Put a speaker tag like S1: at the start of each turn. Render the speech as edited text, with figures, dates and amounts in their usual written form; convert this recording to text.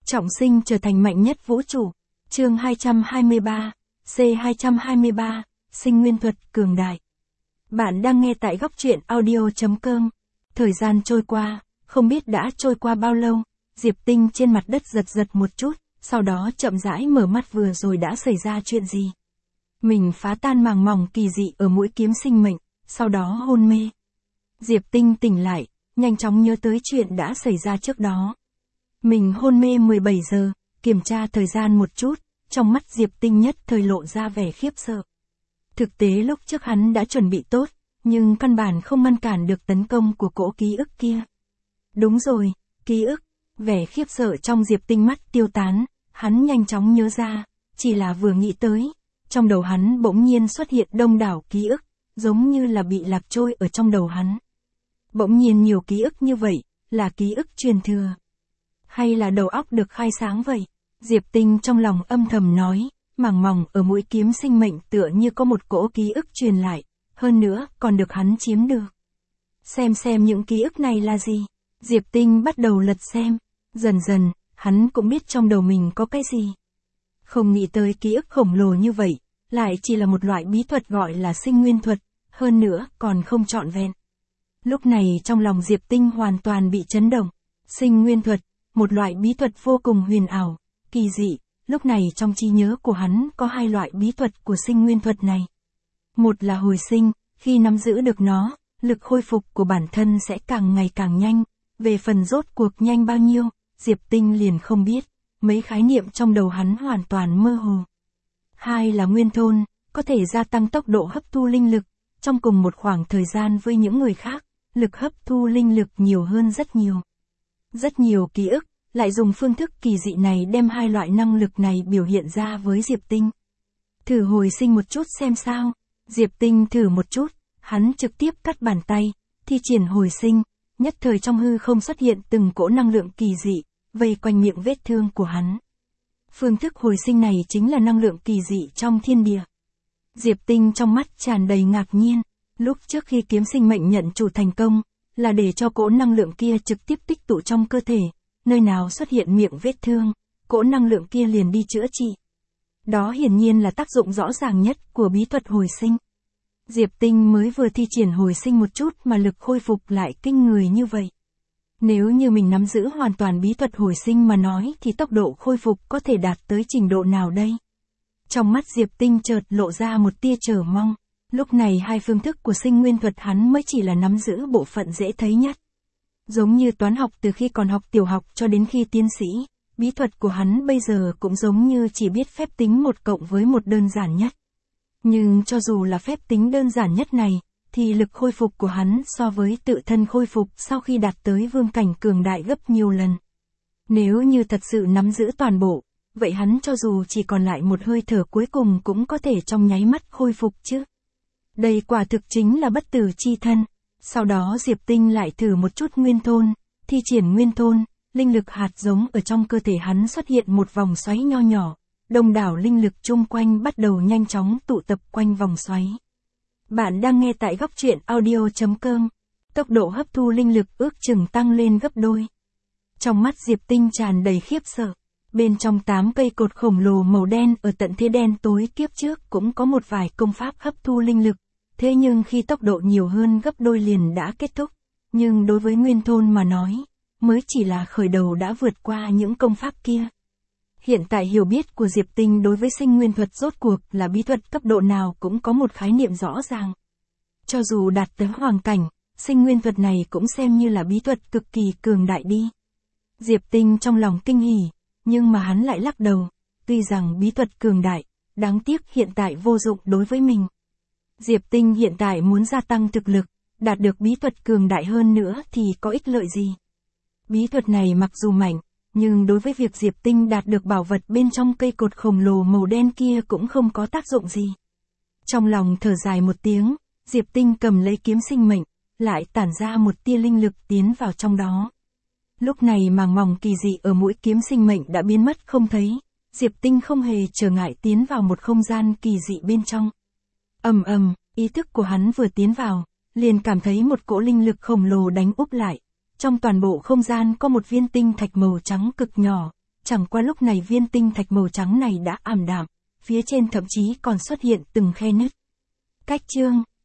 S1: Trọng sinh trở thành mạnh nhất vũ trụ. Chương 223, C223, sinh nguyên thuật cường đại. Bạn đang nghe tại góc truyện audio.com. Thời gian trôi qua, không biết đã trôi qua bao lâu, Diệp Tinh trên mặt đất giật giật một chút, sau đó chậm rãi mở mắt. Vừa rồi đã xảy ra chuyện gì? Mình phá tan màng mỏng kỳ dị ở mũi kiếm sinh mệnh, sau đó hôn mê. Diệp Tinh tỉnh lại, nhanh chóng nhớ tới chuyện đã xảy ra trước đó. Mình hôn mê 17 giờ, kiểm tra thời gian một chút, trong mắt Diệp Tinh nhất thời lộ ra vẻ khiếp sợ. Thực tế lúc trước hắn đã chuẩn bị tốt, nhưng căn bản không ngăn cản được tấn công của cỗ ký ức kia. Đúng rồi, ký ức. Vẻ khiếp sợ trong Diệp Tinh mắt tiêu tán, hắn nhanh chóng nhớ ra, chỉ là vừa nghĩ tới, trong đầu hắn bỗng nhiên xuất hiện đông đảo ký ức, giống như là bị lạc trôi ở trong đầu hắn. Bỗng nhiên nhiều ký ức như vậy, là ký ức truyền thừa. Hay là đầu óc được khai sáng vậy? Diệp Tinh trong lòng âm thầm nói, màng mỏng ở mũi kiếm sinh mệnh tựa như có một cỗ ký ức truyền lại, hơn nữa còn được hắn chiếm được. Xem những ký ức này là gì? Diệp Tinh bắt đầu lật xem, dần dần, hắn cũng biết trong đầu mình có cái gì. Không nghĩ tới ký ức khổng lồ như vậy, lại chỉ là một loại bí thuật gọi là sinh nguyên thuật, hơn nữa còn không trọn vẹn. Lúc này trong lòng Diệp Tinh hoàn toàn bị chấn động. Sinh nguyên thuật, một loại bí thuật vô cùng huyền ảo, kỳ dị. Lúc này trong trí nhớ của hắn có hai loại bí thuật của sinh nguyên thuật này. Một là hồi sinh, khi nắm giữ được nó, lực khôi phục của bản thân sẽ càng ngày càng nhanh. Về phần rốt cuộc nhanh bao nhiêu, Diệp Tinh liền không biết, mấy khái niệm trong đầu hắn hoàn toàn mơ hồ. Hai là nguyên thôn, có thể gia tăng tốc độ hấp thu linh lực, trong cùng một khoảng thời gian với những người khác, lực hấp thu linh lực nhiều hơn rất nhiều. Rất nhiều ký ức, lại dùng phương thức kỳ dị này đem hai loại năng lực này biểu hiện ra với Diệp Tinh. Thử hồi sinh một chút xem sao. Diệp Tinh thử một chút, hắn trực tiếp cắt bàn tay, thi triển hồi sinh, nhất thời trong hư không xuất hiện từng cỗ năng lượng kỳ dị, vây quanh miệng vết thương của hắn. Phương thức hồi sinh này chính là năng lượng kỳ dị trong thiên địa. Diệp Tinh trong mắt tràn đầy ngạc nhiên, lúc trước khi kiếm sinh mệnh nhận chủ thành công, là để cho cỗ năng lượng kia trực tiếp tích tụ trong cơ thể, nơi nào xuất hiện miệng vết thương, cỗ năng lượng kia liền đi chữa trị. Đó hiển nhiên là tác dụng rõ ràng nhất của bí thuật hồi sinh. Diệp Tinh mới vừa thi triển hồi sinh một chút mà lực khôi phục lại kinh người như vậy. Nếu như mình nắm giữ hoàn toàn bí thuật hồi sinh mà nói thì tốc độ khôi phục có thể đạt tới trình độ nào đây? Trong mắt Diệp Tinh chợt lộ ra một tia chờ mong. Lúc này hai phương thức của sinh nguyên thuật hắn mới chỉ là nắm giữ bộ phận dễ thấy nhất. Giống như toán học từ khi còn học tiểu học cho đến khi tiến sĩ, bí thuật của hắn bây giờ cũng giống như chỉ biết phép tính 1 cộng với 1 đơn giản nhất. Nhưng cho dù là phép tính đơn giản nhất này, thì lực khôi phục của hắn so với tự thân khôi phục sau khi đạt tới vương cảnh cường đại gấp nhiều lần. Nếu như thật sự nắm giữ toàn bộ, vậy hắn cho dù chỉ còn lại một hơi thở cuối cùng cũng có thể trong nháy mắt khôi phục chứ. Đây quả thực chính là bất tử chi thân. Sau đó Diệp Tinh lại thử một chút nguyên thôn, thi triển nguyên thôn, linh lực hạt giống ở trong cơ thể hắn xuất hiện một vòng xoáy nho nhỏ, đông đảo linh lực chung quanh bắt đầu nhanh chóng tụ tập quanh vòng xoáy. Bạn đang nghe tại góc truyện audio.com, tốc độ hấp thu linh lực ước chừng tăng lên gấp đôi. Trong mắt Diệp Tinh tràn đầy khiếp sợ, bên trong 8 cây cột khổng lồ màu đen ở tận thế đen tối kiếp trước cũng có một vài công pháp hấp thu linh lực. Thế nhưng khi tốc độ nhiều hơn gấp đôi liền đã kết thúc, nhưng đối với nguyên thôn mà nói, mới chỉ là khởi đầu đã vượt qua những công pháp kia. Hiện tại hiểu biết của Diệp Tinh đối với sinh nguyên thuật rốt cuộc là bí thuật cấp độ nào cũng có một khái niệm rõ ràng. Cho dù đạt tới hoàng cảnh, sinh nguyên thuật này cũng xem như là bí thuật cực kỳ cường đại đi. Diệp Tinh trong lòng kinh hỉ, nhưng mà hắn lại lắc đầu, tuy rằng bí thuật cường đại, đáng tiếc hiện tại vô dụng đối với mình. Diệp Tinh hiện tại muốn gia tăng thực lực, đạt được bí thuật cường đại hơn nữa thì có ích lợi gì? Bí thuật này mặc dù mạnh, nhưng đối với việc Diệp Tinh đạt được bảo vật bên trong cây cột khổng lồ màu đen kia cũng không có tác dụng gì. Trong lòng thở dài một tiếng, Diệp Tinh cầm lấy kiếm sinh mệnh, lại tản ra một tia linh lực tiến vào trong đó. Lúc này màng mỏng kỳ dị ở mũi kiếm sinh mệnh đã biến mất không thấy, Diệp Tinh không hề trở ngại tiến vào một không gian kỳ dị bên trong. Ý thức của hắn vừa tiến vào, liền cảm thấy một cỗ linh lực khổng lồ đánh úp lại. Trong toàn bộ không gian có một viên tinh thạch màu trắng cực nhỏ, Chẳng qua lúc này viên tinh thạch màu trắng này đã ảm đạm, phía trên thậm chí còn xuất hiện từng khe nứt. Cách chương